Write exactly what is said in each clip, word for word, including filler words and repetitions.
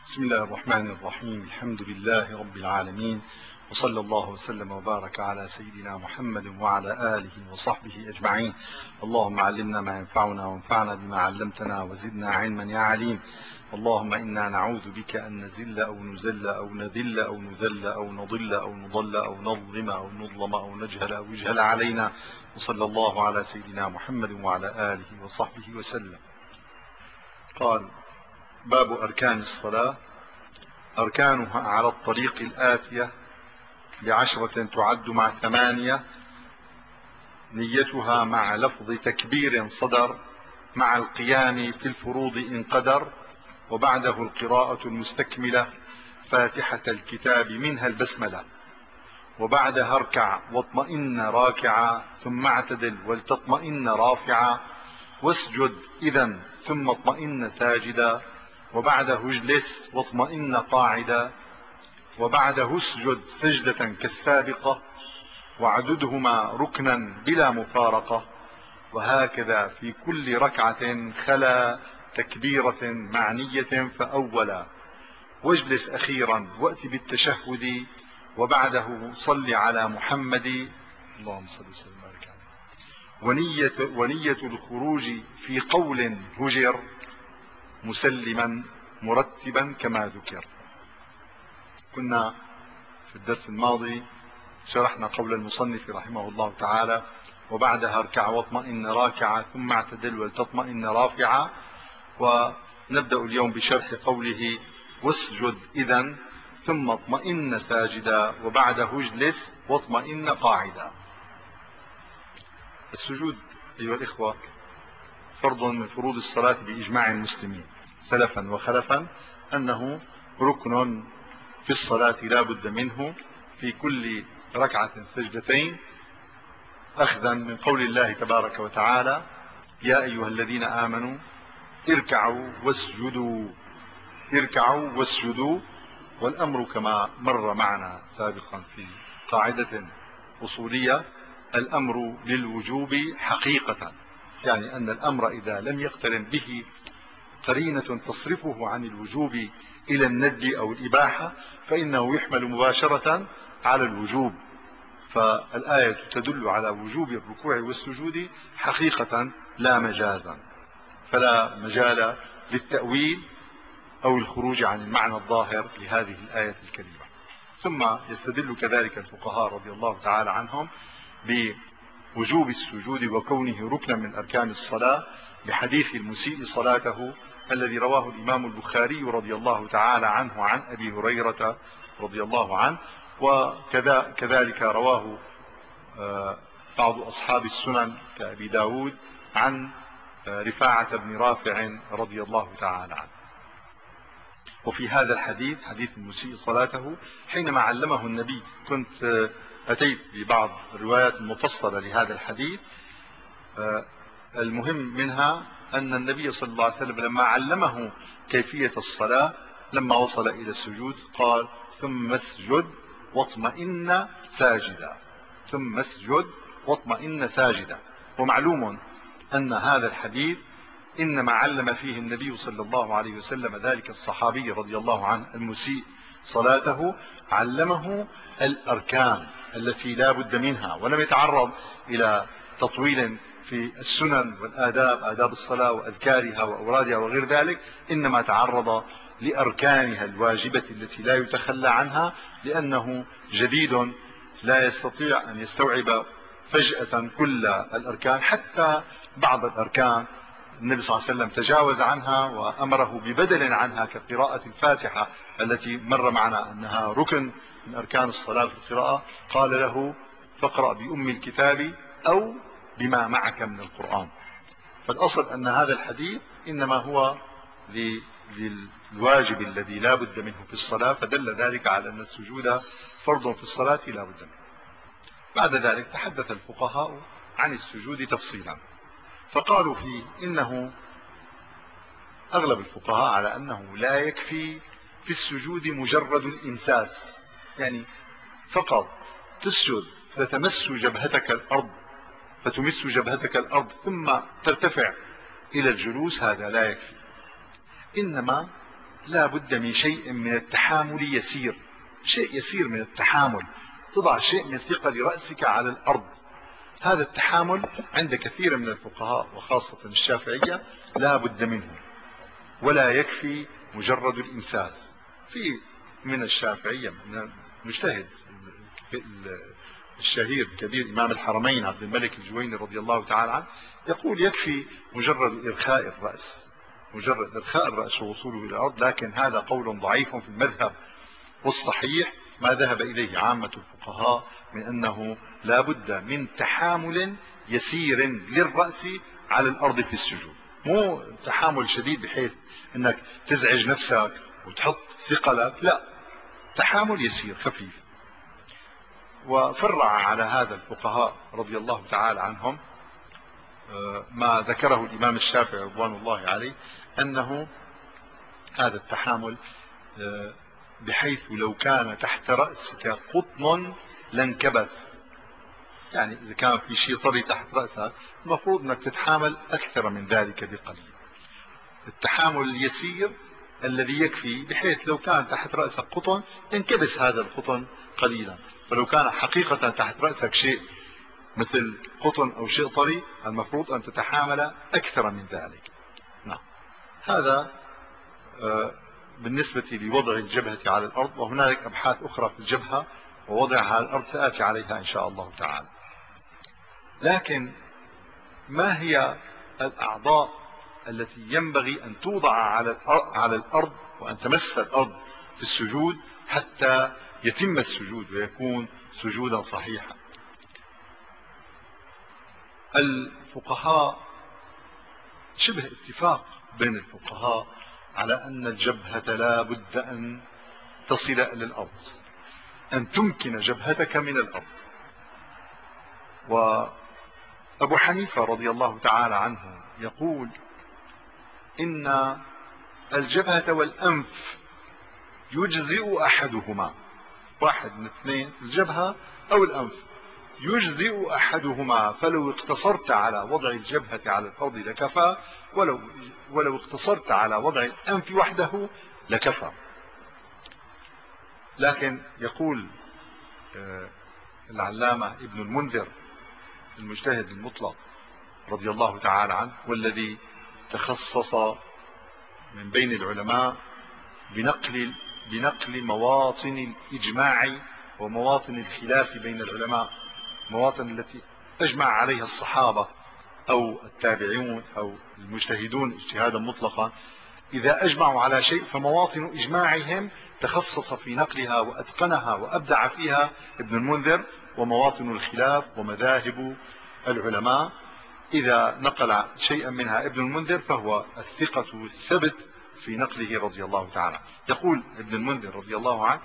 بسم الله الرحمن الرحيم. الحمد لله رب العالمين، وصلى الله وسلم وبارك على سيدنا محمد وعلى آله وصحبه أجمعين. اللهم علمنا ما ينفعنا وانفعنا بما علمتنا وزدنا علما يا عليم. اللهم إنا نعوذ بك أن نزل أو نزل أو نذل أو نذل أو نضل أو نضل أو نظلم أو نظلم أو نجهل أو يجهل علينا. وصلى الله على سيدنا محمد وعلى آله وصحبه وسلم. قال: باب أركان الصلاة. أركانها على الطريق الآتية بعشرة تعد مع ثمانية: نيتها مع لفظ تكبير صدر، مع القيام في الفروض إن قدر، وبعده القراءة المستكملة، فاتحة الكتاب منها البسملة، وبعدها اركع واطمئن راكعا، ثم اعتدل ولتطمئن رافعا، واسجد إذا ثم اطمئن ساجدا، وبعده اجلس واطمئن قاعدا، وبعده اسجد سجدة كالسابقة، وعددهما ركنا بلا مفارقة، وهكذا في كل ركعة خلا تكبيرة مع نية فأولا، واجلس أخيرا وأت بالتشهد، وبعده صل على محمد اللهم صل وسلم وبارك عليه. ونية, ونية الخروج في قول هجر مسلما مرتبا كما ذكر. كنا في الدرس الماضي شرحنا قول المصنف رحمه الله تعالى: وبعدها اركع واطمئن راكعا، ثم اعتدل ولتطمئن رافعا. ونبدأ اليوم بشرح قوله: واسجد إذا ثم اطمئن ساجدا، وبعده اجلس واطمئن قاعدا. السجود أيها الإخوة فرض من فروض الصلاة بإجماع المسلمين سلفا وخلفا، أنه ركن في الصلاة لا بد منه، في كل ركعة سجدتين، أخذا من قول الله تبارك وتعالى: يا أيها الذين آمنوا اركعوا واسجدوا. اركعوا واسجدوا، والأمر كما مر معنا سابقا في قاعدة أصولية: الأمر للوجوب حقيقة، يعني أن الأمر إذا لم يقترن به قرينة تصرفه عن الوجوب إلى الندب أو الإباحة فإنه يحمل مباشرة على الوجوب. فالآية تدل على وجوب الركوع والسجود حقيقة لا مجازا، فلا مجال للتأويل أو الخروج عن المعنى الظاهر لهذه الآية الكريمة. ثم يستدل كذلك الفقهاء رضي الله تعالى عنهم بوجوب السجود وكونه ركنا من أركان الصلاة بحديث المسيء صلاته الذي رواه الإمام البخاري رضي الله تعالى عنه عن أبي هريرة رضي الله عنه، وكذلك رواه بعض أصحاب السنن كأبي داود عن رفاعة بن رافع رضي الله تعالى عنه. وفي هذا الحديث حديث المسيء صلاته حينما علمه النبي، كنت أتيت ببعض الروايات المفصلة لهذا الحديث، المهم منها أن النبي صلى الله عليه وسلم لما علمه كيفية الصلاة لما وصل إلى السجود قال: ثم اسجد واطمئن ساجدا. ثم اسجد واطمئن ساجدا. ومعلوم أن هذا الحديث إنما علم فيه النبي صلى الله عليه وسلم ذلك الصحابي رضي الله عنه المسيء صلاته، علمه الأركان التي لا بد منها، ولم يتعرض إلى تطويل في السنن والآداب، آداب الصلاة وأذكارها وأورادها وغير ذلك، إنما تعرض لأركانها الواجبة التي لا يتخلى عنها، لأنه جديد لا يستطيع أن يستوعب فجأة كل الأركان. حتى بعض الأركان النبي صلى الله عليه وسلم تجاوز عنها وأمره ببدل عنها كقراءة الفاتحة التي مر معنا أنها ركن من أركان الصلاة في القراءة، قال له: فاقرأ بأم الكتاب أو بما معك من القرآن. فالأصل أن هذا الحديث إنما هو للواجب الذي لا بد منه في الصلاة، فدل ذلك على أن السجود فرض في الصلاة لا بد منه. بعد ذلك تحدث الفقهاء عن السجود تفصيلا، فقالوا فيه إنه أغلب الفقهاء على أنه لا يكفي في السجود مجرد الإمساس، يعني فقط تسجد فتمس جبهتك الأرض فتمس جبهتك الأرض ثم ترتفع إلى الجلوس، هذا لا يكفي. إنما لا بد من شيء من التحامل يسير، شيء يسير من التحامل، تضع شيء من ثقل رأسك على الأرض. هذا التحامل عند كثير من الفقهاء وخاصة الشافعية لا بد منه، ولا يكفي مجرد الإمساس. في من الشافعية من المجتهد الشهير كبير إمام الحرمين عبد الملك الجويني رضي الله تعالى عنه يقول يكفي مجرد إرخاء الرأس، مجرد إرخاء الرأس ووصوله إلى الأرض. لكن هذا قول ضعيف في المذهب، والصحيح ما ذهب إليه عامة الفقهاء من أنه لا بد من تحامل يسير للرأس على الأرض في السجود، مو تحامل شديد بحيث أنك تزعج نفسك وتحط ثقلك، لا، تحامل يسير خفيف. وفرع على هذا الفقهاء رضي الله تعالى عنهم ما ذكره الإمام الشافعي رضوان الله عليه، أنه هذا التحامل بحيث لو كان تحت رأسك قطن لانكبس، يعني إذا كان في شيء طري تحت رأسك المفروض أنك تتحامل أكثر من ذلك بقليل. التحامل اليسير الذي يكفي بحيث لو كان تحت رأسك قطن ينكبس هذا القطن قليلا، فلو كان حقيقة تحت رأسك شيء مثل قطن أو شيء طري المفروض أن تتحامل أكثر من ذلك. نعم، هذا بالنسبة لوضع الجبهة على الأرض. وهنالك أبحاث أخرى في الجبهة ووضعها على الأرض سآتي عليها إن شاء الله تعالى. لكن ما هي الأعضاء التي ينبغي أن توضع على الأرض وأن تمس الأرض في السجود حتى يتم السجود ويكون سجودا صحيحا؟ الفقهاء شبه اتفاق بين الفقهاء على أن الجبهة لا بد أن تصل إلى الأرض، أن تمكن جبهتك من الأرض. وأبو حنيفة رضي الله تعالى عنه يقول إن الجبهة والأنف يجزئ أحدهما، واحد من اثنين، الجبهة أو الأنف، يجزئ أحدهما، فلو اقتصرت على وضع الجبهة على الأرض لكفى، ولو, ولو اقتصرت على وضع الأنف وحده لكفى. لكن يقول العلامة ابن المنذر المجتهد المطلق رضي الله تعالى عنه، والذي تخصص من بين العلماء بنقل بنقل مواطن الإجماع ومواطن الخلاف بين العلماء، مواطن التي أجمع عليها الصحابة أو التابعون أو المجتهدون اجتهادا مطلقا، إذا أجمعوا على شيء فمواطن إجماعهم تخصص في نقلها وأتقنها وأبدع فيها ابن المنذر، ومواطن الخلاف ومذاهب العلماء إذا نقل شيئا منها ابن المنذر فهو الثقة الثبت في نقله رضي الله تعالى. يقول ابن المنذر رضي الله عنه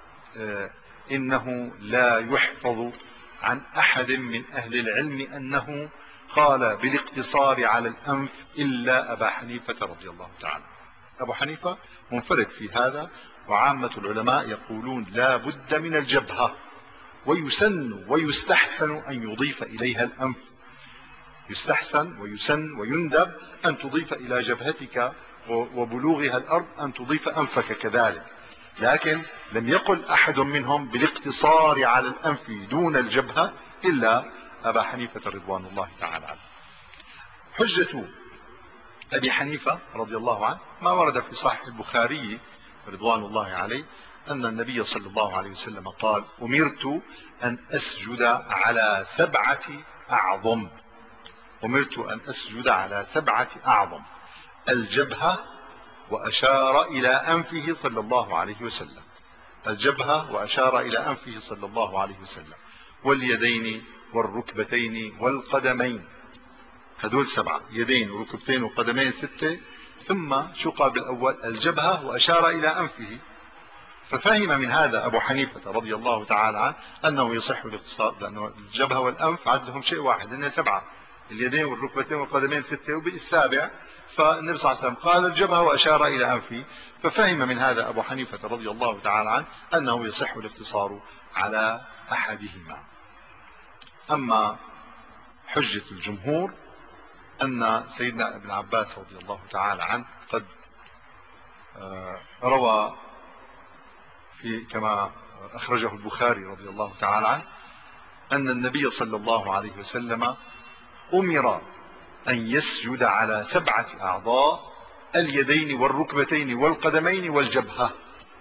إنه لا يحفظ عن أحد من أهل العلم أنه قال بالاقتصار على الأنف إلا أبا حنيفة رضي الله تعالى. أبو حنيفة منفرد في هذا، وعامة العلماء يقولون لا بد من الجبهة، ويسن ويستحسن أن يضيف إليها الأنف، يستحسن ويسن ويندب أن تضيف إلى جبهتك وبلوغها الأرض أن تضيف أنفك كذلك. لكن لم يقل أحد منهم بالاقتصار على الأنف دون الجبهة إلا أبا حنيفة رضوان الله تعالى عنه. حجة أبي حنيفة رضي الله عنه ما ورد في صحيح البخاري رضوان الله عليه أن النبي صلى الله عليه وسلم قال أمرت أن أسجد على سبعة أعظم، أمرت أن أسجد على سبعة أعظم: الجبهة، وأشار إلى أنفه صلى الله عليه وسلم، الجبهة وأشار إلى أنفه صلى الله عليه وسلم، واليدين والركبتين والقدمين، هدول سبعة، يدين وركبتين وقدمين ستة، ثم شو قال بالأول؟ الجبهة وأشار إلى أنفه. ففهم من هذا أبو حنيفة رضي الله تعالى عنه أنه يصح الاقتصار، لأنه الجبهة والأنف عدهم شيء واحد، إنه سبعة، اليدين والركبتين والقدمين ستة، وبالسابع فالنبي صلى الله عليه وسلم قال الجبهة وأشار إلى أنفه، ففهم من هذا أبو حنيفة رضي الله تعالى عنه أنه يصح الاقتصار على أحدهما. أما حجة الجمهور أن سيدنا ابن عباس رضي الله تعالى عنه قد روى في كما أخرجه البخاري رضي الله تعالى عنه أن النبي صلى الله عليه وسلم أمر أن يسجد على سبعة أعضاء: اليدين والركبتين والقدمين والجبهة.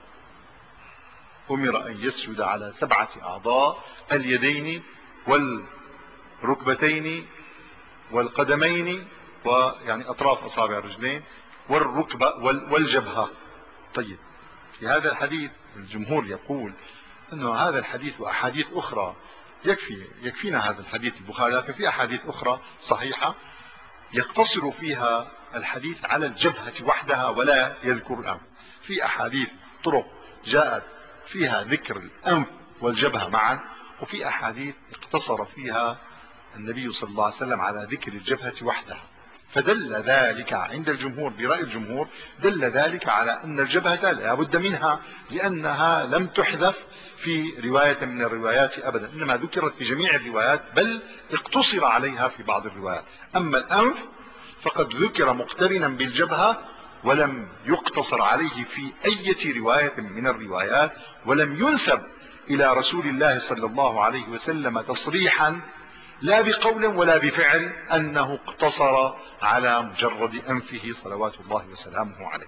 أمر أن يسجد على سبعة أعضاء: اليدين والركبتين والقدمين، ويعني أطراف أصابع الرجلين، والركبة والجبهة. طيب، في هذا الحديث الجمهور يقول أنه هذا الحديث وأحاديث أخرى يكفي يكفينا هذا الحديث البخاري، لكن في أحاديث أخرى صحيحة يقتصر فيها الحديث على الجبهة وحدها ولا يذكر الأنف. في أحاديث طرق جاءت فيها ذكر الأنف والجبهة معا، وفي أحاديث اقتصر فيها النبي صلى الله عليه وسلم على ذكر الجبهة وحدها، فدل ذلك عند الجمهور برأي الجمهور دل ذلك على أن الجبهة لا بد منها، لأنها لم تحذف في رواية من الروايات أبدا، إنما ذكرت في جميع الروايات، بل اقتصر عليها في بعض الروايات. أما الأنف فقد ذكر مقترنا بالجبهة ولم يقتصر عليه في أي رواية من الروايات، ولم ينسب إلى رسول الله صلى الله عليه وسلم تصريحا لا بقول ولا بفعل أنه اقتصر على مجرد أنفه صلوات الله وسلامه عليه.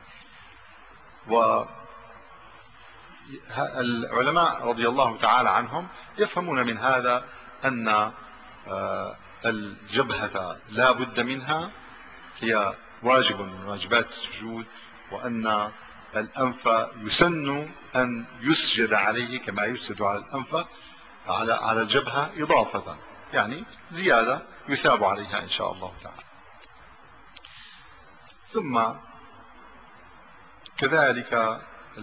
والعلماء رضي الله تعالى عنهم يفهمون من هذا أن الجبهة لا بد منها، هي واجب من واجبات السجود، وأن الأنف يسن أن يسجد عليه كما يسجد على الأنف على على الجبهة إضافة، يعني زيادة يثاب عليها إن شاء الله تعالى. ثم كذلك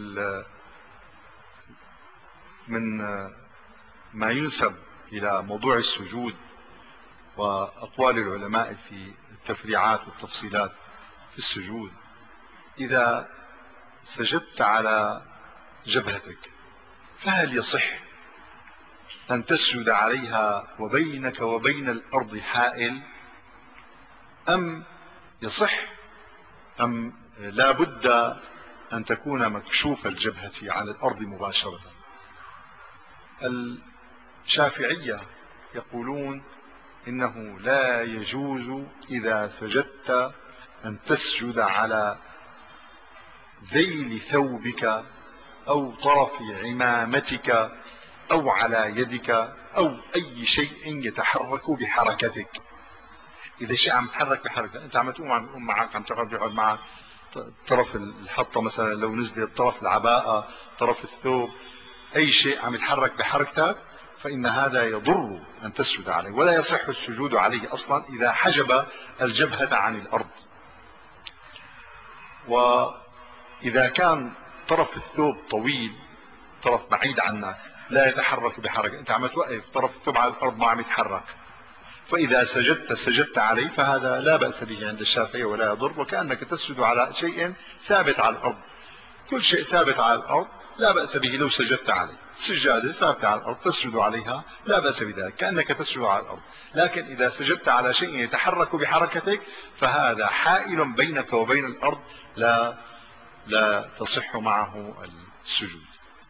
من ما ينسب إلى موضوع السجود وأقوال العلماء في التفريعات والتفصيلات في السجود: إذا سجدت على جبهتك فهل يصح أن تسجد عليها وبينك وبين الأرض حائل، أم يصح أم لا بد أن تكون مكشوف الجبهة على الأرض مباشرة؟ الشافعية يقولون إنه لا يجوز إذا سجدت أن تسجد على ذيل ثوبك أو طرف عمامتك أو على يدك أو أي شيء يتحرك بحركتك. إذا شيء عم يتحرك بحركتك، أنت عم تقوم عم يقوم معك، عم تقعد يقعد معك طرف الحطة مثلا لو نزلت، طرف العباءة، طرف الثوب، أي شيء عم يتحرك بحركتك، فإن هذا يضر أن تسجد عليه، ولا يصح السجود عليه أصلا إذا حجب الجبهة عن الأرض. وإذا كان طرف الثوب طويل، طرف بعيد عنك لا يتحرك بحركة، أنت عم توقف طرف الثوب على الأرض ما عم يتحرك، فإذا سجدت سجدت عليه، فهذا لا بأس به عند الشافعية ولا يضر، وكأنك تسجد على شيء ثابت على الأرض. كل شيء ثابت على الأرض لا بأس به لو سجدت عليه. السجادة ثابتة على الأرض تسجد عليها لا بأس بذلك، كأنك تسجد على الأرض. لكن إذا سجدت على شيء يتحرك بحركتك فهذا حائل بينك وبين الأرض، لا لا تصح معه السجود.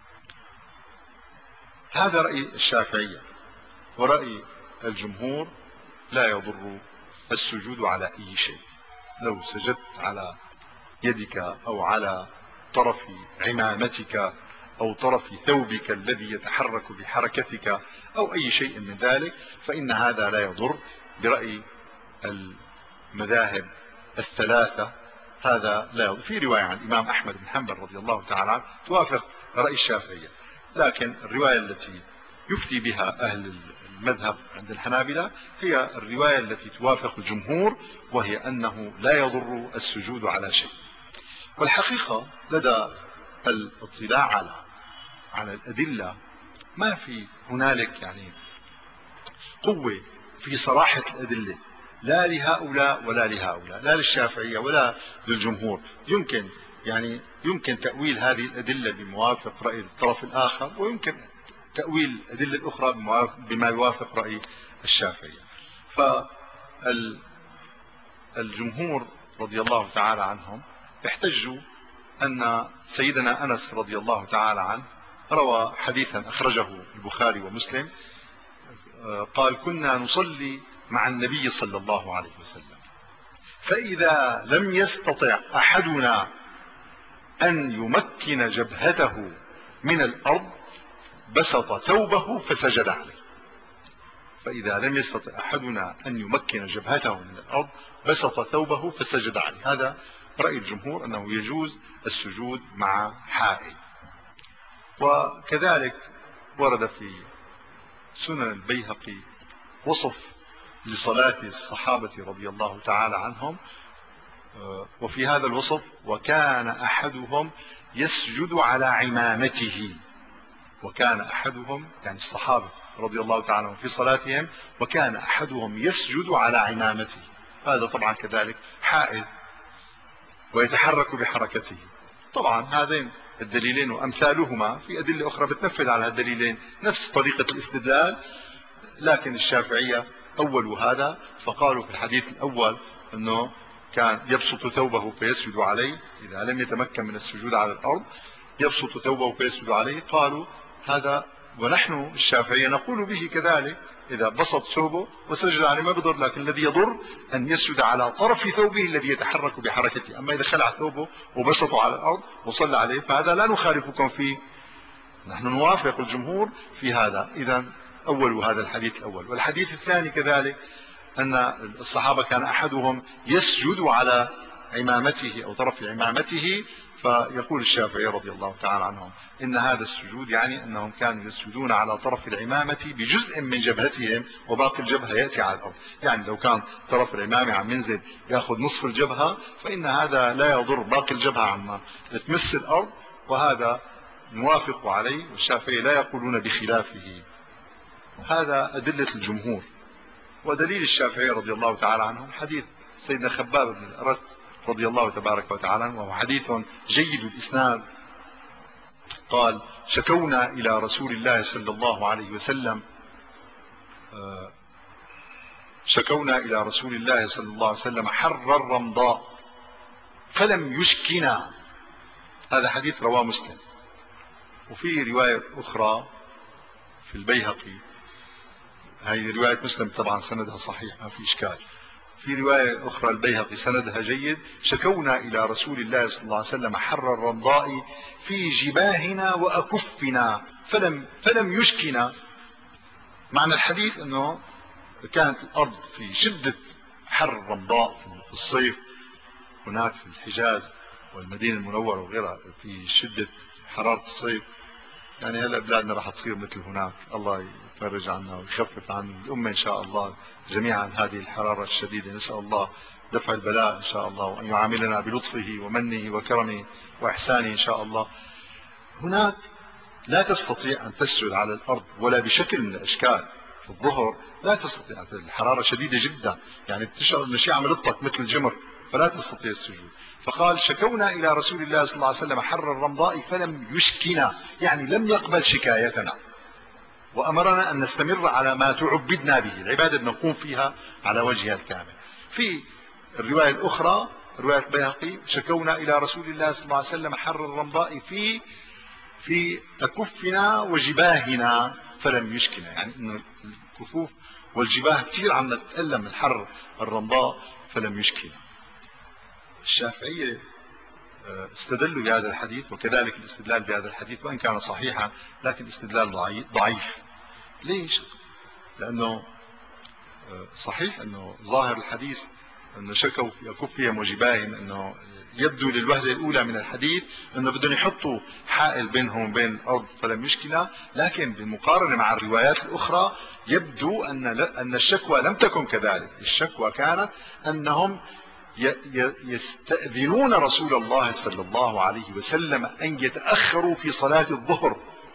هذا رأي الشافعية. ورأي الجمهور: لا يضر السجود على أي شيء، لو سجدت على يدك أو على طرف عمامتك أو طرف ثوبك الذي يتحرك بحركتك أو أي شيء من ذلك، فإن هذا لا يضر برأي المذاهب الثلاثة. هذا لا يضر. في رواية عن الإمام أحمد بن حنبل رضي الله تعالى عنه توافق رأي الشافعية، لكن الرواية التي يفتي بها أهل المذهب عند الحنابلة هي الرواية التي توافق الجمهور، وهي أنه لا يضر السجود على شيء. والحقيقة لدى الاطلاع على على الأدلة ما في هنالك يعني قوة في صراحة الأدلة، لا لهؤلاء ولا لهؤلاء، لا للشافعية ولا للجمهور. يمكن يعني يمكن تأويل هذه الأدلة بموافق رأي الطرف الآخر، ويمكن تأويل الأدلة الأخرى بما يوافق رأي الشافعية. فالجمهور رضي الله تعالى عنهم احتجوا أن سيدنا أنس رضي الله تعالى عنه روى حديثا أخرجه البخاري ومسلم، قال: كنا نصلي مع النبي صلى الله عليه وسلم، فإذا لم يستطع أحدنا أن يمكن جبهته من الأرض بسط ثوبه فسجد عليه. فإذا لم يستطع أحدنا أن يمكن جبهته من الأرض بسط ثوبه فسجد عليه. هذا رأي الجمهور، أنه يجوز السجود مع حائل. وكذلك ورد في سنن البيهقي وصف لصلاة الصحابة رضي الله تعالى عنهم، وفي هذا الوصف: وكان أحدهم يسجد على عمامته. وكان أحدهم يعني الصحابة رضي الله تعالى عنهم في صلاتهم، وكان أحدهم يسجد على عمامته. هذا طبعا كذلك حائل ويتحرك بحركته. طبعا هذين الدليلين وأمثالهما في أدلة أخرى بتنفذ على الدليلين نفس طريقة الاستدلال، لكن الشافعية أولوا هذا فقالوا في الحديث الأول أنه كان يبسط ثوبه فيسجد عليه، إذا لم يتمكن من السجود على الأرض يبسط ثوبه فيسجد عليه. قالوا هذا، ونحن الشافعية نقول به كذلك، إذا بسط ثوبه وسجد عليه ما بضر، لكن الذي يضر أن يسجد على طرف ثوبه الذي يتحرك بحركته. أما إذا خلع ثوبه وبسطه على الأرض وصلى عليه فهذا لا نخالفكم فيه، نحن نوافق الجمهور في هذا. إذا أول هذا الحديث الأول. والحديث الثاني كذلك أن الصحابة كان أحدهم يسجد على عمامته أو طرف عمامته، فيقول الشافعي رضي الله تعالى عنهم إن هذا السجود يعني أنهم كانوا يسجدون على طرف العمامة بجزء من جبهتهم وباقي الجبهة يأتي على الأرض. يعني لو كان طرف العمامة عم ينزل يأخذ نصف الجبهة فإن هذا لا يضر باقي الجبهة عما تمس الأرض، وهذا نوافق عليه، والشافعي لا يقولون بخلافه. هذا أدلة الجمهور. ودليل الشافعي رضي الله تعالى عنهم حديث سيدنا خباب بن الأرت رضي الله تبارك وتعالى عنه، وهو حديث جيد الإسناد. قال: شكونا إلى رسول الله صلى الله عليه وسلم شكونا إلى رسول الله صلى الله عليه وسلم حر الرمضاء فلم يشكنا. هذا حديث رواه مسلم. وفي رواية أخرى في البيهقي، هذه رواية مسلم طبعا سندها صحيح ما في إشكال. في رواية أخرى البيهقي سندها جيد: شكونا إلى رسول الله صلى الله عليه وسلم حر الرمضاء في جباهنا وأكفنا فلم, فلم يشكنا. معنى الحديث أنه كانت الأرض في شدة حر الرمضاء في الصيف هناك في الحجاز والمدينة المنورة وغيرها في شدة حرارة الصيف. يعني هلا بلادنا راح تصير مثل هناك، الله يفرج عنا ويخفف عن الأمة إن شاء الله جميعا هذه الحرارة الشديدة. نسأل الله دفع البلاء إن شاء الله، وأن يعاملنا بلطفه ومنه وكرمه وإحسانه إن شاء الله. هناك لا تستطيع أن تسجد على الأرض ولا بشكل من الأشكال. في الظهر لا تستطيع، الحرارة شديدة جدا، يعني بتشعر أن شيء عم يلطك مثل الجمر فلا تستطيع السجود. فقال: شكونا إلى رسول الله صلى الله عليه وسلم حر الرمضاء فلم يشكنا، يعني لم يقبل شكايتنا، وأمرنا أن نستمر على ما تعبدنا به، العبادة نقوم فيها على وجهها الكامل. في الرواية الأخرى رواية بيهقي: شكونا إلى رسول الله صلى الله عليه وسلم حر الرمضاء في في أكفنا وجباهنا فلم يشكنا، يعني أن الكفوف والجباه كثير عم نتألم من حر الرمضاء فلم يشكنا. الشافعية استدلوا بهذا الحديث، وكذلك الاستدلال بهذا الحديث وإن كان صحيحا لكن استدلال ضعيف. ليش؟ لأنه صحيح أنه ظاهر الحديث أنه شكوا في أكفهم وجباههم، أنه يبدو للوهلة الأولى من الحديث أنه بدهم يحطوا حائل بينهم وبين الأرض فلم يشكلها، لكن بالمقارنة مع الروايات الأخرى يبدو أن أن الشكوى لم تكن كذلك. الشكوى كانت أنهم يستأذنون رسول الله صلى الله عليه وسلم أن يتأخروا في صلاة الظهر،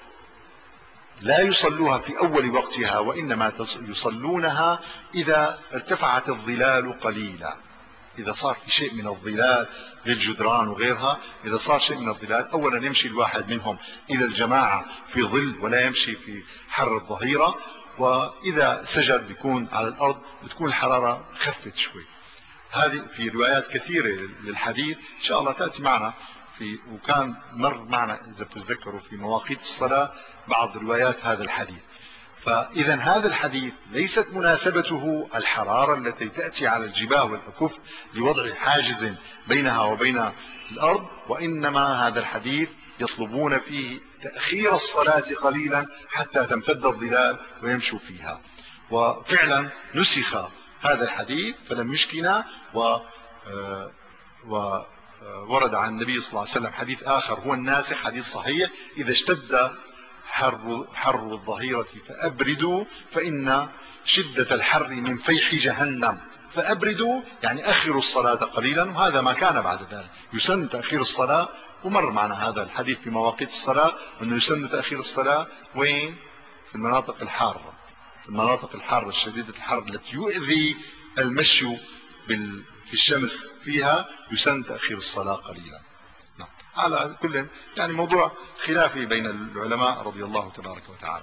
لا يصلوها في أول وقتها، وإنما يصلونها إذا ارتفعت الظلال قليلا. إذا صار في شيء من الظلال للجدران وغيرها، إذا صار شيء من الظلال أولا يمشي الواحد منهم إلى الجماعة في ظل ولا يمشي في حر الظهيرة، وإذا سجد بيكون على الأرض بتكون الحرارة خفت شوي. هذه في روايات كثيرة للحديث إن شاء الله تأتي معنا في وكان مر معنا إذا بتتذكروا في مواقيت الصلاة بعض روايات هذا الحديث. فإذا هذا الحديث ليست مناسبته الحرارة التي تأتي على الجباه والأكف لوضع حاجز بينها وبين الأرض، وإنما هذا الحديث يطلبون فيه تأخير الصلاة قليلا حتى تمتد الظلال ويمشوا فيها. وفعلا نسخ هذا الحديث فلم يشكنا، و وورد عن النبي صلى الله عليه وسلم حديث آخر هو الناسخ، حديث صحيح: إذا اشتد حر, حر الظهيرة فأبردوا فإن شدة الحر من فيح جهنم. فأبردوا يعني أخروا الصلاة قليلا، وهذا ما كان بعد ذلك. يسن تأخير الصلاة، ومر معنا هذا الحديث في مواقيت الصلاة أنه يسن تأخير الصلاة وين؟ في المناطق الحارة، في المناطق الحارة الشديدة الحر التي يؤذي المشي في الشمس فيها يسن تأخير الصلاة قليلا. نعم. على كل يعني موضوع خلافي بين العلماء رضي الله تبارك وتعالى.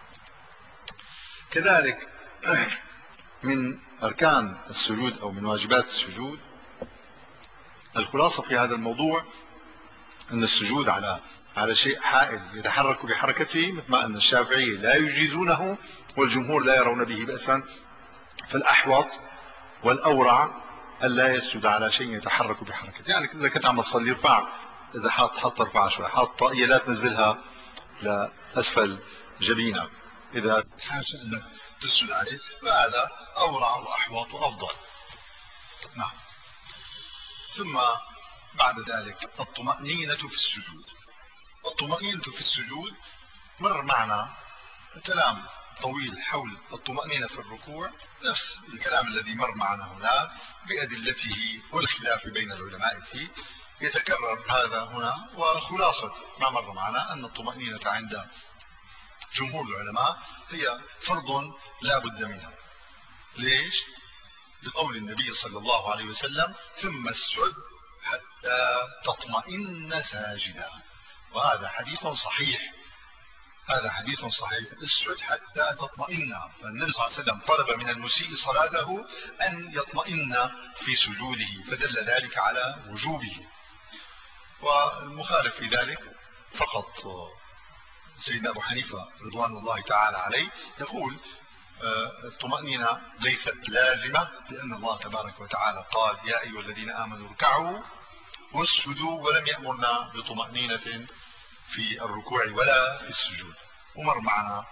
كذلك من أركان السجود أو من واجبات السجود، الخلاصة في هذا الموضوع أن السجود على على شيء حائل يتحرك بحركته، مثل ما أن الشافعي لا يجيزونه والجمهور لا يرون به بأسا، فالأحوط والأورع ألا يسجد على شيء يتحرك بحركته. يعني إذا كنت عم تصلي ارفع، إذا حاط حط ارفع شوي، حاط طاقية لا تنزلها لأسفل جبينك إذا حاش أنك تسجد عليه، فهذا أورع وأحوط وأفضل. نعم. ثم بعد ذلك الطمأنينة في السجود. الطمأنينة في السجود مر معنا كلام طويل حول الطمأنينة في الركوع، نفس الكلام الذي مر معنا هنا بأدلته والخلاف بين العلماء فيه، يتكرر هذا هنا. وخلاصة ما مر معنا أن الطمأنينة عند جمهور العلماء هي فرض لا بد منها. ليش؟ لقول النبي صلى الله عليه وسلم: ثم اسجد حتى تطمئن ساجدا. وهذا حديث صحيح، هذا حديث صحيح، اسجد حتى تطمئن. فالنبي صلى الله عليه وسلم طلب من المسيء صلاته أن يطمئن في سجوده، فدل ذلك على وجوبه. والمخالف في ذلك فقط سيدنا أبو حنيفة رضوان الله تعالى عليه، يقول الطمأنينة ليست لازمة، لأن الله تبارك وتعالى قال: يا أيها الذين آمنوا اركعوا واسجدوا، ولم يأمرنا بطمأنينة في الركوع ولا في السجود. ومر معنا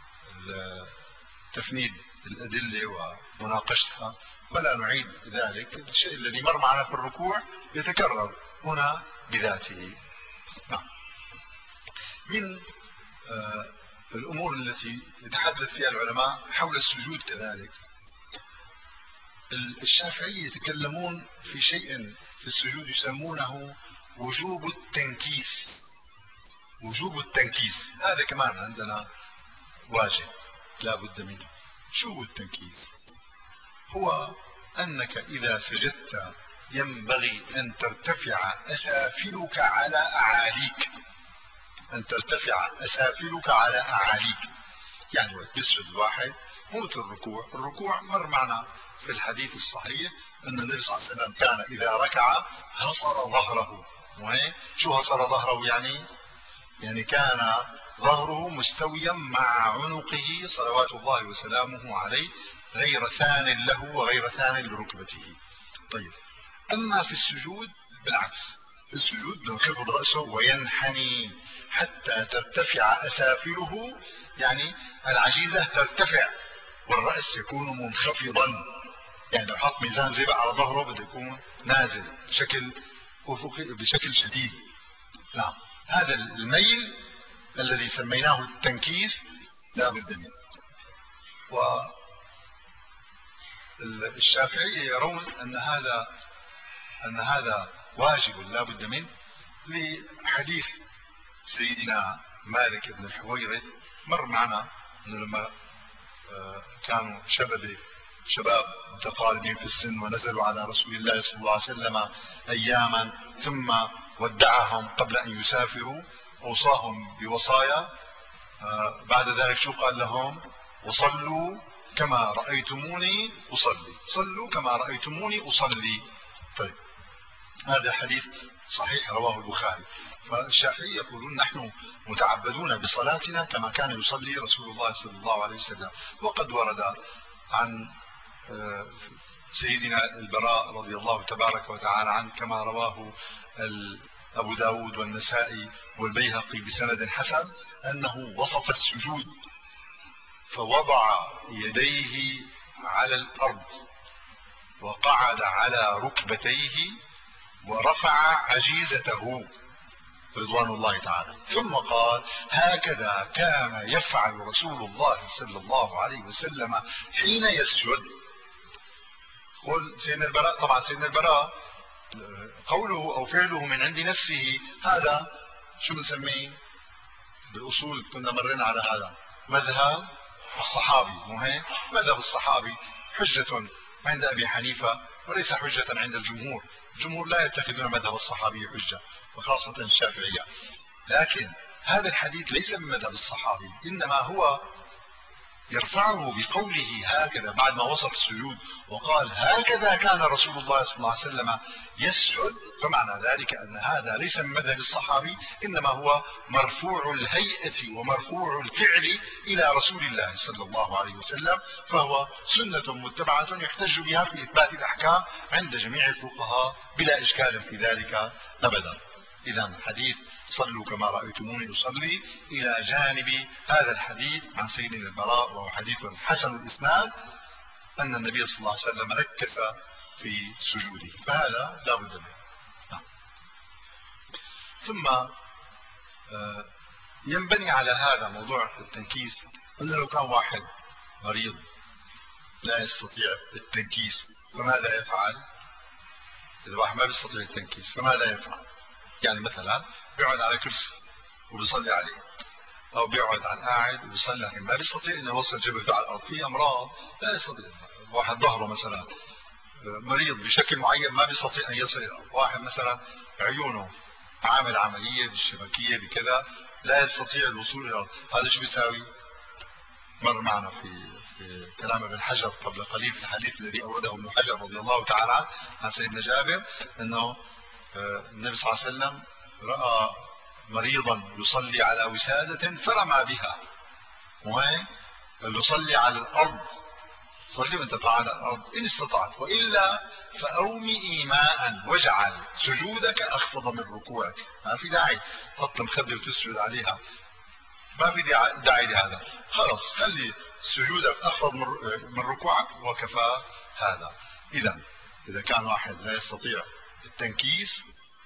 تفنيد الأدلة ومناقشتها، فلا نعيد ذلك. الشيء الذي مر معنا في الركوع يتكرر هنا بذاته. نعم. من الأمور التي يتحدث فيها العلماء حول السجود كذلك، الشافعية يتكلمون في شيء في السجود يسمونه وجوب التنكيس. وجوب التنكيس هذا كمان عندنا واجب لا بد منه. شو هو التنكيس؟ هو أنك إذا سجدت ينبغي أن ترتفع أسافلك على أعاليك، أن ترتفع أسافلك على أعاليك. يعني وقت بيسجد الواحد مو مثل الركوع. الركوع مر معنا في الحديث الصحيح أن النبي صلى الله عليه وسلم كان إذا ركع هصر ظهره. وهي شو هصر ظهره؟ يعني يعني كان ظهره مستويا مع عنقه صلوات الله وسلامه عليه، غير ثان له وغير ثان لركبته. طيب، أما في السجود بالعكس، في السجود ينخفض رأسه وينحني حتى ترتفع أسافله، يعني العجيزة ترتفع والرأس يكون منخفضا. يعني لو حط ميزان زبق على ظهره بده يكون نازل بشكل أفقي بشكل شديد. نعم، هذا الميل الذي سميناه التنكيس لا بد منه. والشافعية يرون أن هذا أن هذا واجب لا بد منه، لحديث سيدنا مالك بن الحويرث مر معنا أنه لما كانوا شباب شباب متقاربين في السن ونزلوا على رسول الله صلى الله عليه وسلم أياما، ثم ودعهم قبل أن يسافروا، أوصاهم بوصايا. بعد ذلك شو قال لهم؟ وصلوا كما رأيتموني أصلي، صلوا كما رأيتموني أصلي. طيب، هذا حديث صحيح رواه البخاري. فالشافعي يقولون نحن متعبدون بصلاتنا كما كان يصلي رسول الله صلى الله عليه وسلم. وقد ورد عن سيدنا البراء رضي الله تبارك وتعالى عنه كما رواه أبو داود والنسائي والبيهقي بسند حسن أنه وصف السجود فوضع يديه على الأرض وقعد على ركبتيه ورفع عجيزته رضوان الله تعالى، ثم قال هكذا كان يفعل رسول الله صلى الله عليه وسلم حين يسجد. قل سيدنا البراء، طبعا سيدنا البراء قوله أو فعله من عند نفسه هذا شو بنسميه بالأصول؟ كنا مرينا على هذا مذهب الصحابي، مو هيك؟ مذهب الصحابي حجة عند أبي حنيفة وليس حجة عند الجمهور. الجمهور لا يتخذون مذهب الصحابي حجة وخاصة الشافعية، لكن هذا الحديث ليس من مذهب الصحابي، إنما هو يرفعه بقوله هكذا بعد ما وصف السجود وقال هكذا كان رسول الله صلى الله عليه وسلم يسجد، فمعنى ذلك أن هذا ليس من مذهب الصحابي، إنما هو مرفوع الهيئة ومرفوع الفعل إلى رسول الله صلى الله عليه وسلم، فهو سنة متبعة يحتج بها في إثبات الأحكام عند جميع الفقهاء بلا إشكال في ذلك أبدا. إذا الحديث صلوا كما رأيتموني أصلي إلى جانب هذا الحديث عن سيدنا البراء وهو حديث حسن الإسناد أن النبي صلى الله عليه وسلم ركز في سجوده، فهذا لا بد منه. ثم ينبني على هذا موضوع التنكيس. قلنا لو كان واحد مريض لا يستطيع التنكيس فماذا يفعل؟ إذا واحد ما يستطيع التنكيس فماذا يفعل؟ يعني مثلا بيقعد على كرسي وبيصلي عليه، او بيقعد على القاعد وبيصلي، لكن ما بيستطيع انه يوصل جبهته على الارض. في امراض لا يستطيع، واحد ظهره مثلا مريض بشكل معين ما بيستطيع ان يصل الى الارض، واحد مثلا عيونه عامل عمليه بالشبكيه بكذا لا يستطيع الوصول الى الارض، هذا شو بيساوي؟ مر معنا في في كلام ابن حجر قبل قليل في الحديث الذي اورده ابن حجر رضي الله تعالى عنه عن سيدنا جابر انه النبي صلى الله عليه وسلم راى مريضا يصلي على وسادة فرمى بها، وهي يصلي على الأرض، صلي وانت قاعد على الأرض إن استطعت، وإلا فأومي إيماء واجعل سجودك أخفض من ركوعك. ما في داعي حط المخدة وتسجد عليها، ما في داعي لهذا، خلص خلي سجودك أخفض من ركوعك وكفى هذا. إذا إذا كان واحد لا يستطيع التنكيس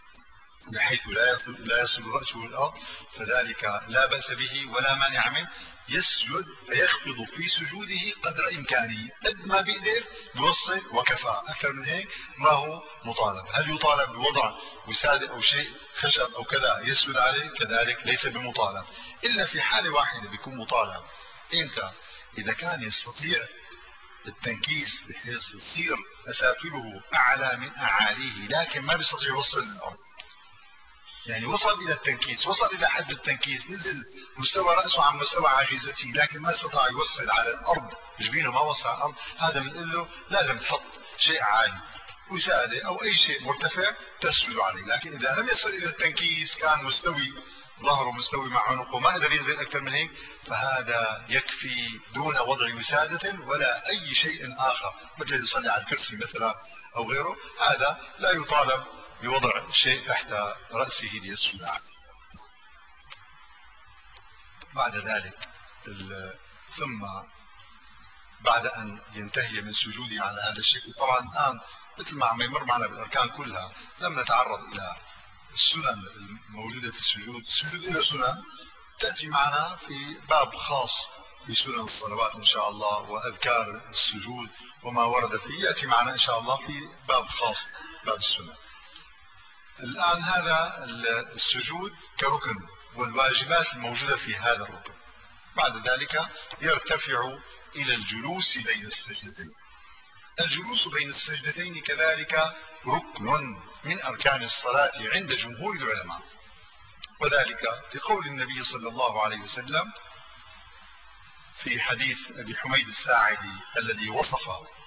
بحيث لا يصل لا يصل رأسه الأرض فذلك لا بأس به ولا مانع منه، يسجد فيخفض في سجوده قدر إمكانه، قد ما بيقدر بيوصل وكفى، أكثر من هيك ما هو مطالب. هل يطالب بوضع وسادة أو شيء خشب أو كذا يسجد عليه؟ كذلك ليس بمطالب، إلا في حالة واحدة بيكون مطالب. إمتى؟ إذا كان يستطيع التنكيس بحيث يصير أسافله أعلى من أعاليه لكن ما بيستطيع يوصل للأرض، يعني وصل إلى التنكيس، وصل إلى حد التنكيس، نزل مستوى رأسه عن مستوى عاجزته لكن ما استطاع يوصل على الأرض، جبينه ما وصل على الأرض، هذا بنقول له لازم تحط شيء عالي وسادة أو أي شيء مرتفع تسجد عليه. لكن إذا لم يصل إلى التنكيس كان مستوي، ظهره مستوي مع عنقه، ما قدر ينزل أكثر من هيك، فهذا يكفي دون وضع وسادة ولا أي شيء آخر، مثل يصلي على الكرسي مثلا أو غيره، هذا لا يطالب بوضع شيء تحت رأسه ليسجد عليه. بعد ذلك ثم بعد أن ينتهي من سجوده على هذا الشكل، طبعا الآن مثل ما عم يمر معنا بالأركان كلها لم نتعرض إلى السنن الموجودة في السجود. السجود له سنن تأتي معنا في باب خاص في سنن الصلوات إن شاء الله، وأذكار السجود وما ورد فيه يأتي معنا إن شاء الله في باب خاص باب السنن. الآن هذا السجود كركن والواجبات الموجودة في هذا الركن. بعد ذلك يرتفع إلى الجلوس بين السجدتين. الجلوس بين السجدتين كذلك ركن من أركان الصلاة عند جمهور العلماء، وذلك لقول النبي صلى الله عليه وسلم في حديث أبي حميد الساعدي الذي وصف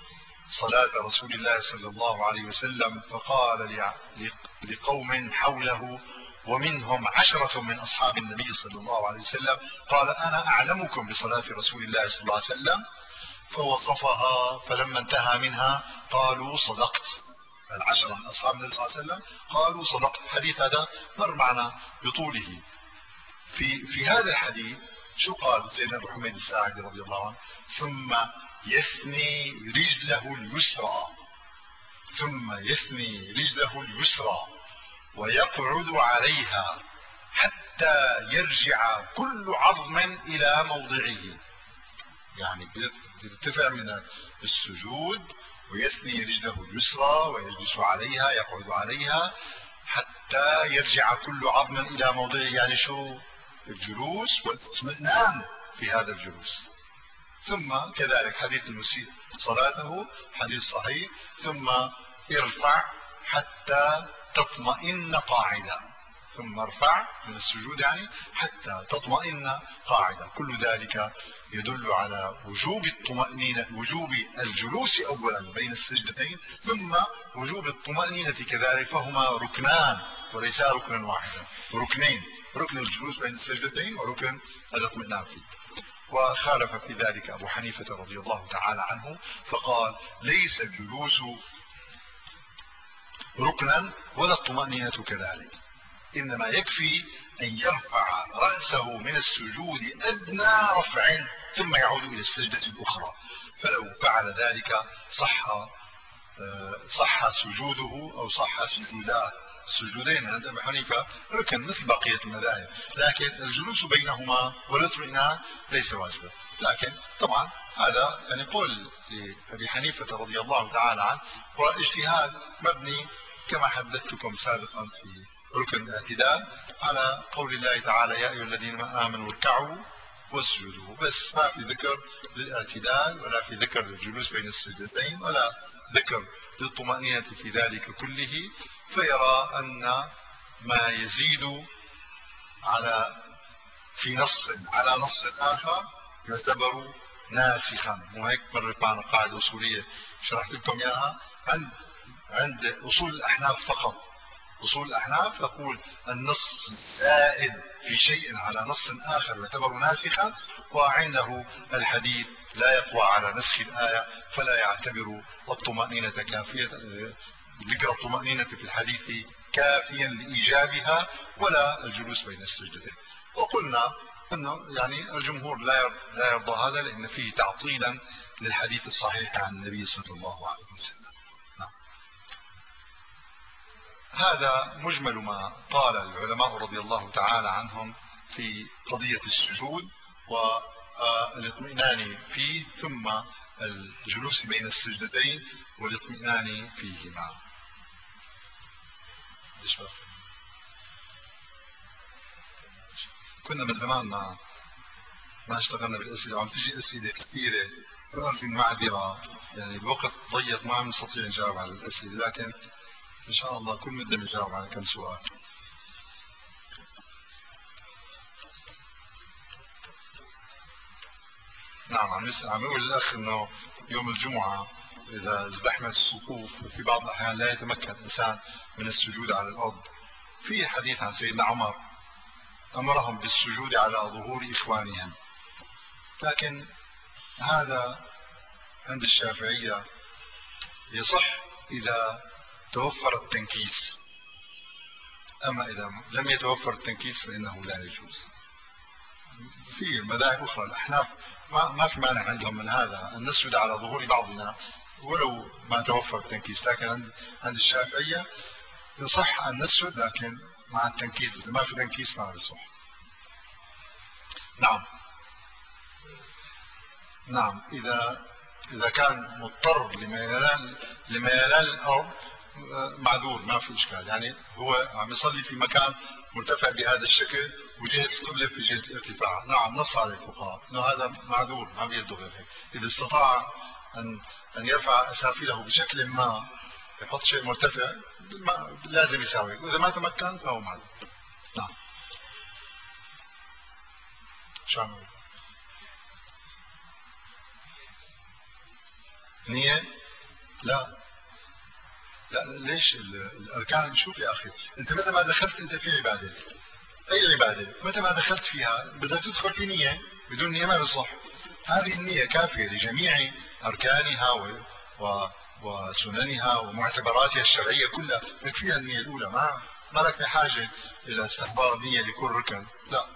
صلاة رسول الله صلى الله عليه وسلم، فقال لقوم حوله ومنهم عشرة من أصحاب النبي صلى الله عليه وسلم، قال أنا أعلمكم بصلاة رسول الله صلى الله عليه وسلم، فوصفها، فلما انتهى منها قالوا صدقت. العشرة من أصحاب النبي صلى الله عليه وسلم قالوا صدقت. الحديث هذا مر معنا بطوله. في في هذا الحديث شو قال سيدنا أبو حميد الساعدي رضي الله عنه؟ ثم يثني رجله اليسرى، ثم يثني رجله اليسرى ويقعد عليها حتى يرجع كل عظم إلى موضعه. يعني بيرتفع من السجود ويثني رجله اليسرى ويجلس عليها، يقعد عليها حتى يرجع كل عظم إلى موضعه. يعني شو؟ الجلوس والاطمئنان في هذا الجلوس. ثم كذلك حديث المسيء صلاته حديث صحيح، ثم ارفع حتى تطمئن قاعدا، ثم ارفع من السجود يعني حتى تطمئن قاعدا. كل ذلك يدل على وجوب الطمأنينة، وجوب الجلوس أولا بين السجدتين، ثم وجوب الطمأنينة كذلك، فهما ركنان وليس ركنا واحدا، ركنين، ركن الجلوس بين السجدتين وركن الاطمئنان فيه. وخالف في ذلك أبو حنيفة رضي الله تعالى عنه، فقال ليس الجلوس ركنا ولا الطمأنينة كذلك، إنما يكفي أن يرفع رأسه من السجود أدنى رفع ثم يعود إلى السجدة الأخرى. فلو فعل ذلك صح صح سجوده أو صح سجودا السجودين عند أبي حنيفة ركن مثل بقية المذاهب، لكن الجلوس بينهما والاطمئنان ليس واجبا. لكن طبعا هذا يعني قول لأبي حنيفة رضي الله تعالى عنه، واجتهاد مبني كما حدثتكم سابقا في ركن الاعتدال على قول الله تعالى يا أيها الذين آمنوا اركعوا واسجدوا، بس ما في ذكر للاعتدال ولا في ذكر للجلوس بين السجدتين ولا ذكر للطمأنينة في ذلك كله. فيرى أن ما يزيد على في نص على نص آخر يعتبر ناسخا. وهيك مرت معنا قاعدة أصولية شرحت لكم إياها عند عند أصول الأحناف فقط. أصول الأحناف تقول النص الزائد في شيء على نص آخر يعتبر ناسخا، وعنده الحديث لا يقوى على نسخ الآية، فلا يعتبر الطمأنينة كافية، ذكر الطمأنينة في الحديث كافيا لإيجابها، ولا الجلوس بين السجدتين. وقلنا أنه يعني الجمهور لا لا يرضى هذا، لأن فيه تعطيلا للحديث الصحيح عن النبي صلى الله عليه وسلم. نعم. هذا مجمل ما قال العلماء رضي الله تعالى عنهم في قضية السجود والاطمئنان فيه، ثم الجلوس بين السجدتين والاطمئنان فيهما. كنا من زمان ما ما اشتغلنا بالاسئله، وعم تجي اسئله كثيره، فارجو المعذره، يعني الوقت ضيق ما عم نستطيع نجاوب على الاسئله، لكن ان شاء الله كل مده نجاوب على كم سؤال. نعم، عم عم يقول الاخ انه يوم الجمعه اذا ازدحمت الصفوف وفي بعض الاحيان لا يتمكن الانسان من السجود على الارض. في حديث عن سيدنا عمر امرهم بالسجود على ظهور اخوانهم، لكن هذا عند الشافعيه يصح اذا توفر التنكيس، اما اذا لم يتوفر التنكيس فانه لا يجوز. في مذاهب اخرى الاحناف ما, ما في مانع عندهم من هذا ان نسجد على ظهور بعضنا ولو ما توفر التنكيس، لكن عند عند الشافعيه يصح ان نسجد لكن مع التنكيس، اذا ما في تنكيس ما يصح. نعم نعم اذا اذا كان مضطر لميلان لميلان الارض معذور، ما في اشكال. يعني هو عم يصلي في مكان مرتفع بهذا الشكل وجهه القبله في جهه الارتفاع، نعم نص على الفقهاء انه هذا معذور ما بيده غير هيك. اذا استطاع ان ان يرفع اسافله بشكل ما، يحط شيء مرتفع لازم يساوي، واذا ما تمكن فهو معذور. نعم. شو نية؟ لا لا ليش الاركان؟ شوف يا اخي، انت متى ما دخلت انت في عباده، اي عباده متى ما دخلت فيها بدك تدخل في نيه، بدون نيه ما بصح. هذه النيه كافيه لجميع اركانها و... و... وسننها ومعتبراتها الشرعيه كلها، تكفيها النيه الاولى، ما ما لك بحاجه الى استحضار نيه لكل ركن، لا.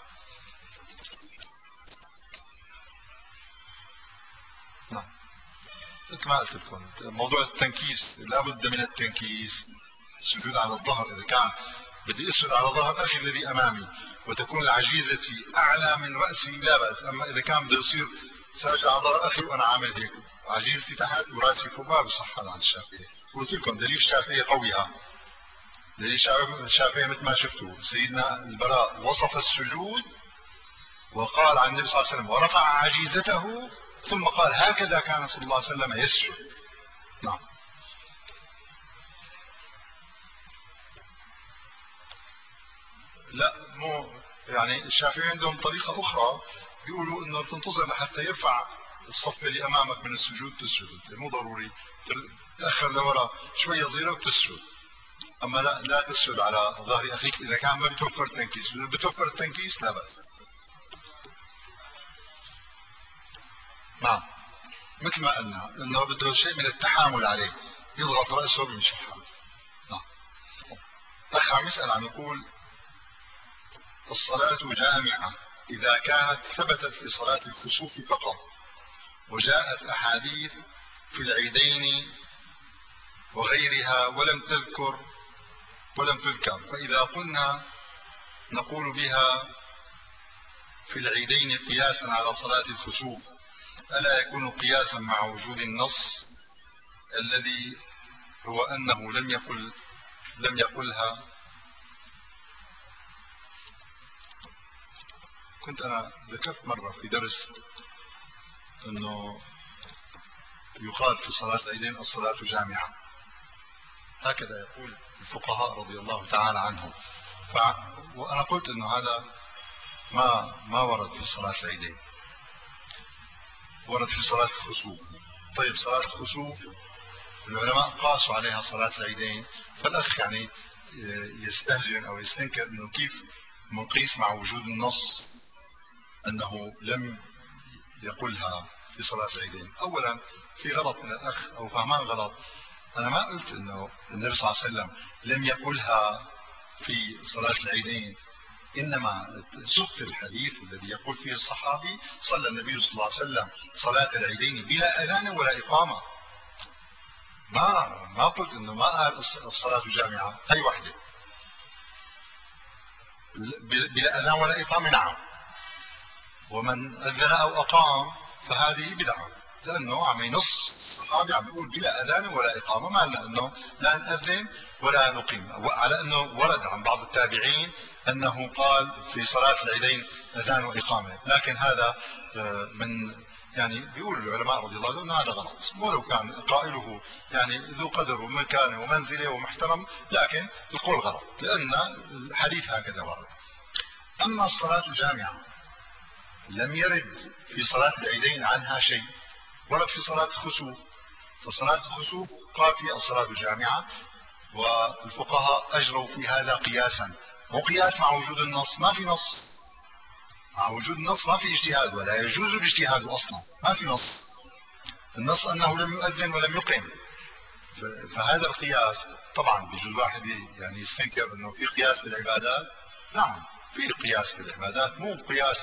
نعم مثل ما قلت لكم موضوع التنكيس، لابد من التنكيس. السجود على الظهر، اذا كان بدي اسجد على ظهر اخي الذي امامي وتكون العجيزه اعلى من راسي لا باس، اما اذا كان بده يصير ساجد على ظهر اخي وانا عامل هيك عجيزتي تحت وراسي فوق ما بصح هذا عند الشافعيه. قلت لكم دليل الشافعيه قويها، دليل الشافعيه مثل ما شفتوا سيدنا البراء وصف السجود وقال عن النبي صلى الله عليه وسلم ورفع عجيزته ثم قال هكذا كان صلى الله عليه وسلم يسجد. نعم. لا مو يعني الشافعي عندهم طريقة أخرى، بيقولوا إنه بتنتظر لحتى يرفع الصف اللي أمامك من السجود تسجد، أنت مو ضروري تأخر لورا شوية صغيرة وتسجد. أما لا لا تسجد على ظهر أخيك إذا كان ما بتوفر التنكيس، إذا بتوفر التنكيس لا بأس. نعم مثل ما قلنا إنه بده شيء من التحامل عليه، يضغط رأسه ويمشي الحال. نعم. أخ عم يسأل عم يقول الصلاة جامعة إذا كانت ثبتت في صلاة الكسوف فقط وجاءت أحاديث في العيدين وغيرها ولم تذكر ولم تذكر، فإذا قلنا نقول بها في العيدين قياسا على صلاة الكسوف ألا يكون قياسا مع وجود النص الذي هو أنه لم يقل لم يقلها؟ كنت أنا ذكرت مرة في درس أنه يقال في صلاة العيدين الصلاة جامعة، هكذا يقول الفقهاء رضي الله تعالى عنهم. ف... وأنا قلت أنه هذا ما ما ورد في صلاة العيدين، ورد في صلاة الخسوف. طيب صلاة الخسوف العلماء قاسوا عليها صلاة العيدين، فالأخ يعني يستهجن أو يستنكر أنه كيف نقيس مع وجود النص أنه لم يقلها في صلاة العيدين. أولا في غلط من الأخ أو فهمان غلط، أنا ما قلت أنه النبي صلى الله عليه وسلم لم يقلها في صلاة العيدين، إنما سقط الحديث الذي يقول فيه الصحابي صلى النبي صلى الله عليه وسلم صلاة العيدين بلا أذان ولا إقامة. ما ما قلت إنه ما قال الصلاة جامعة، هي وحدة بلا أذان ولا إقامة. نعم، ومن أذن أو أقام فهذه بدعة، لأنه عم ينص الصحابي عم يقول بلا أذان ولا إقامة، ما لنا أنه لا نأذن ولا نقيم، على أنه ورد عن بعض التابعين أنه قال في صلاة العيدين أذان وإقامة، لكن هذا من يعني بيقول العلماء رضي الله عنهم هذا غلط، ولو كان قائله يعني ذو قدر ومكانه ومنزله ومحترم، لكن القول غلط لأن الحديث هكذا ورد. أما الصلاة جامعة لم يرد في صلاة العيدين عنها شيء، ورد في صلاة الخسوف، فصلاة الخسوف قال فيها الصلاة جامعة، والفقهاء أجروا في هذا قياسا، مو قياس مع وجود النص، ما في نص، مع وجود النص ما في اجتهاد ولا يجوز الاجتهاد أصلا، ما في نص، النص أنه لم يؤذن ولم يقم. فهذا القياس طبعا بجوز واحد يعني يستنكر أنه في قياس في العبادات، نعم في قياس في العبادات، مو قياس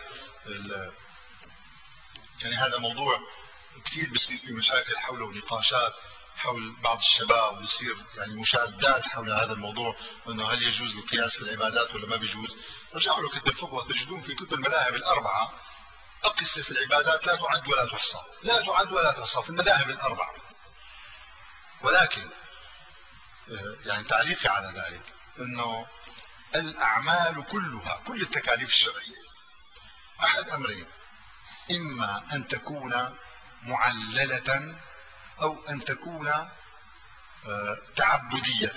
يعني هذا موضوع كثير بيصير في مشاكل حوله ونقاشات حول بعض الشباب، وبصير يعني مشادات حول هذا الموضوع، انه هل يجوز القياس في العبادات ولا ما بيجوز. رجعوا له كتب الفقه وتجدون في كتب المذاهب الاربعه اقيسه في العبادات لا تعد ولا تحصى، لا تعد ولا تحصى في المذاهب الاربعه. ولكن يعني تعليقي على ذلك انه الاعمال كلها، كل التكاليف الشرعيه احد امرين، اما ان تكون معللة او ان تكون تعبدية.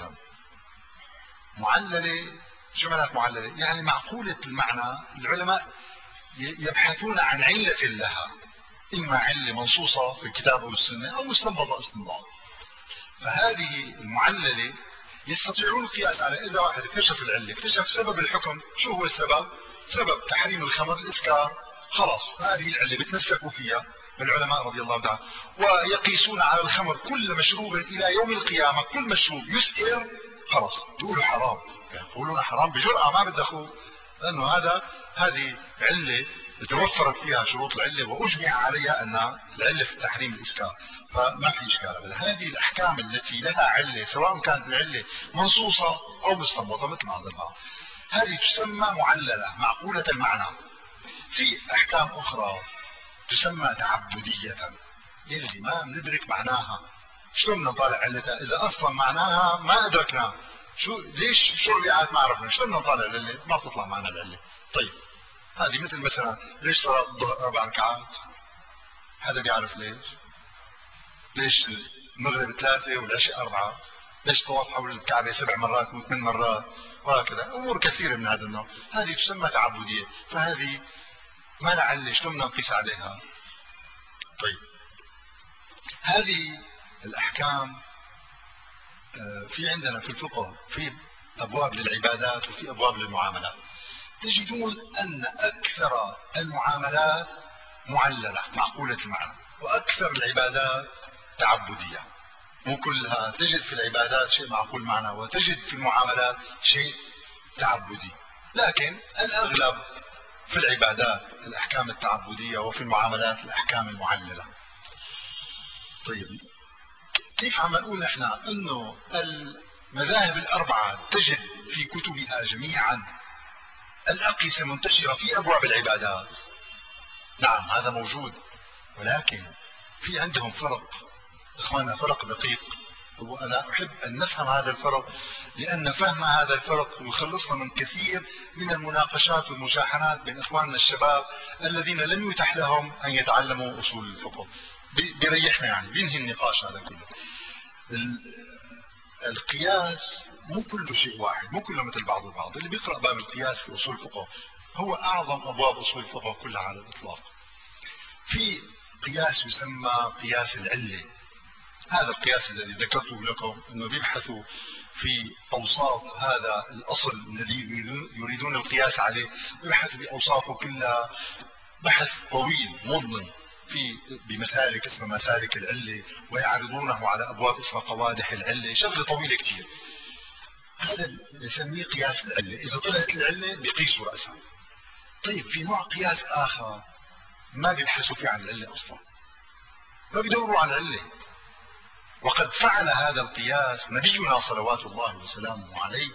معللة، شو معنى معللة؟ يعني معقولة المعنى، العلماء يبحثون عن علة لها، اما علة منصوصة في الكتاب او السنة او مستنبطة استنباط. فهذه المعللة يستطيعون القياس على إذا واحد اكتشف العلة، اكتشف سبب الحكم. شو هو السبب؟ سبب تحريم الخمر الإسكار، خلاص هذه العلة بتمسكوا فيها العلماء رضي الله عنهم، ويقيسون على الخمر كل مشروب إلى يوم القيامة، كل مشروب يسكر خلاص يقولوا حرام، يقولون حرام بجرأة ما بدخوا، لأنه هذا هذه علة توفرت فيها شروط العلة وأجمع عليها أن العلة في تحريم الإسكار، فما في إشكال أبدا. هذه الأحكام التي لها علة سواء كانت العلة منصوصة أو مستنبطة مثل ما هذا البعض، هذه تسمى معللة معقولة المعنى. في أحكام أخرى تسمى تعبدية، يلي ما ندرك معناها. شلون بدنا نطالع علتها إذا أصلا معناها ما أدركنا؟ شو ليش شو الرعايات ما عرفنا؟ شلون بدنا نطالع العلة؟ ما بتطلع معنا العلة. طيب هذه مثل مثلا ليش صلاة الظهر أربع ركعات؟ حدا بيعرف ليش؟ ليش المغرب ثلاثة والعشاء أربعة؟ ليش طواف حول الكعبة سبع مرات وثمان مرات؟ وهكذا أمور كثيرة من هذا النوع، هذه تسمى تعبدية، فهذه ما لعل شلون بدنا نقيس عليها؟ طيب هذه الأحكام في عندنا في الفقه في أبواب للعبادات وفي أبواب للمعاملات. تجدون أن أكثر المعاملات معللة معقولة المعنى، وأكثر العبادات تعبدية. مو كلها، تجد في العبادات شيء معقول معنى وتجد في المعاملات شيء تعبدي، لكن الأغلب في العبادات الأحكام التعبدية وفي المعاملات الأحكام المعللة. طيب كيف عم نقول احنا انه المذاهب الأربعة تجد في كتبها جميعا الأقيسة منتشرة في أبواب العبادات؟ نعم هذا موجود، ولكن في عندهم فرق إخواننا، فرق دقيق، وأنا أحب أن نفهم هذا الفرق، لأن فهم هذا الفرق يخلصنا من كثير من المناقشات والمشاحنات بين إخواننا الشباب الذين لم يتح لهم أن يتعلموا أصول الفقه. بيريحنا يعني، بينهي النقاش هذا كله. القياس مو كله شيء واحد، مو كله مثل بعض البعض. اللي بيقرأ باب القياس في أصول الفقه هو أعظم أبواب أصول الفقه كلها على الإطلاق. في قياس يسمى قياس العلة، هذا القياس الذي ذكرته لكم أنه بيبحثوا في أوصاف هذا الأصل الذي يريدون القياس عليه، بيبحثوا بأوصافه كلها بحث طويل مظلم في بمسالك اسمها مسالك العلة، ويعرضونه على أبواب اسمها قوادح العلة، شغله طويلة كثير. هذا نسميه قياس العلة، إذا طلعت العلة بيقيسوا رأسها. طيب في نوع قياس آخر ما بيبحثوا فيه عن العلة أصلا، ما بيدوروا عن العلة، وقد فعل هذا القياس نبينا صلوات الله وسلامه عليه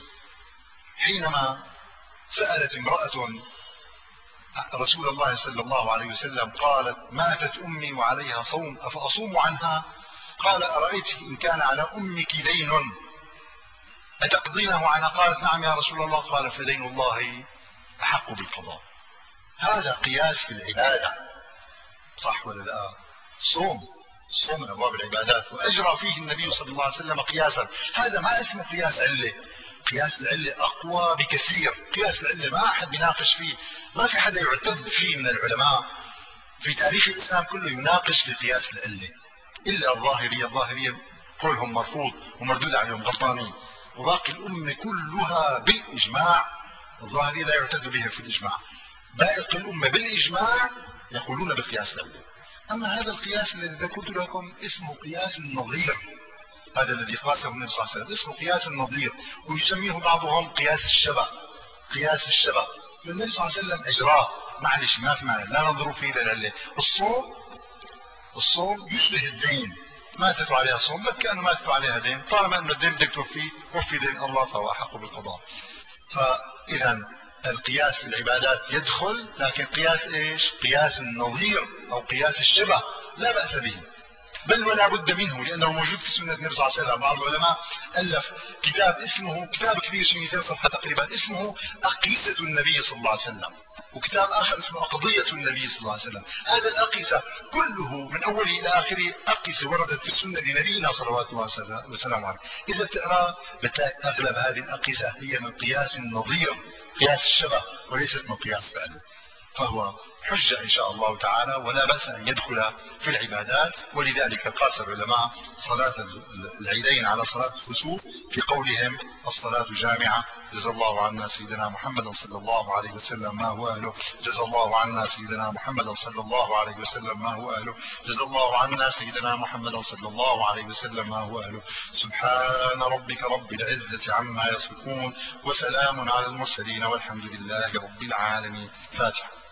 حينما سألت امرأة رسول الله صلى الله عليه وسلم، قالت ماتت أمي وعليها صوم أفأصوم عنها؟ قال أرأيت إن كان على أمك دين أتقضينه عنها؟ قالت نعم يا رسول الله. قال فدين الله أحق بالقضاء. هذا قياس في العبادة، صح ولا لا؟ صوم، صوم من أبواب العبادات، وأجرى فيه النبي صلى الله عليه وسلم قياسا. هذا ما اسمه قياس علة، قياس العلة أقوى بكثير. قياس العلة ما أحد بيناقش فيه، ما في حدا يعتد فيه من العلماء في تاريخ الإسلام كله يناقش في قياس العلة إلا الظاهرية. الظاهرية قولهم مرفوض ومردود عليهم غلطانين، وباقي الأمة كلها بالإجماع الظاهرية لا يعتد بها في الإجماع، باقي الأمة بالإجماع يقولون بقياس العلة. أما هذا القياس الذي ذكرت لكم اسمه قياس النظير، هذا الذي قاسه النبي صلى الله عليه وسلم اسمه قياس النظير، ويسميه بعضهم قياس الشبه. قياس الشبه النبي صلى الله عليه وسلم أجراه، معلش ما في معنى لا ننظر فيه للعلة. الصوم الصوم يشبه الدين، ماتت عليها صوم بس كأنه ماتت عليها دين، طالما أن الدين بدك توفيه وفي دين الله فهو أحق بالقضاء. فإذا القياس في العبادات يدخل، لكن قياس ايش؟ قياس النظير او قياس الشبه لا بأس به، بل ولا بد منه، لانه موجود في سنة النبي صلى الله عليه وسلم. بعض العلماء الف كتاب اسمه، كتاب كبير شيء مئتين صفحة تقريبا، اسمه أقيسة النبي صلى الله عليه وسلم، وكتاب آخر اسمه أقضية النبي صلى الله عليه وسلم. هذا الأقيسة كله من أوله إلى آخره أقيسة وردت في السنة لنبينا صلوات الله وسلامه عليه. إذا بتقرأ بتلاقي أغلب هذه الأقيسة هي من قياس النظير، قياس الشبه، وليست من قياس العلة. فهو حجة إن شاء الله تعالى، ولا بأس أن يدخل في العبادات. ولذلك قاس العلماء صلاة العيدين على صلاة الخسوف في قولهم الصلاة جامعة. جزا الله عنا سيدنا محمد صلى الله عليه وسلم ما هو أهله، جزا الله عنا سيدنا محمد صلى الله عليه وسلم ما هو أهله، جزا الله عنا سيدنا محمد صلى الله عليه وسلم ما هو أهله. سبحان ربك رب العزة عما يصفون، وسلام على المرسلين، والحمد لله رب العالمين. فاتحة.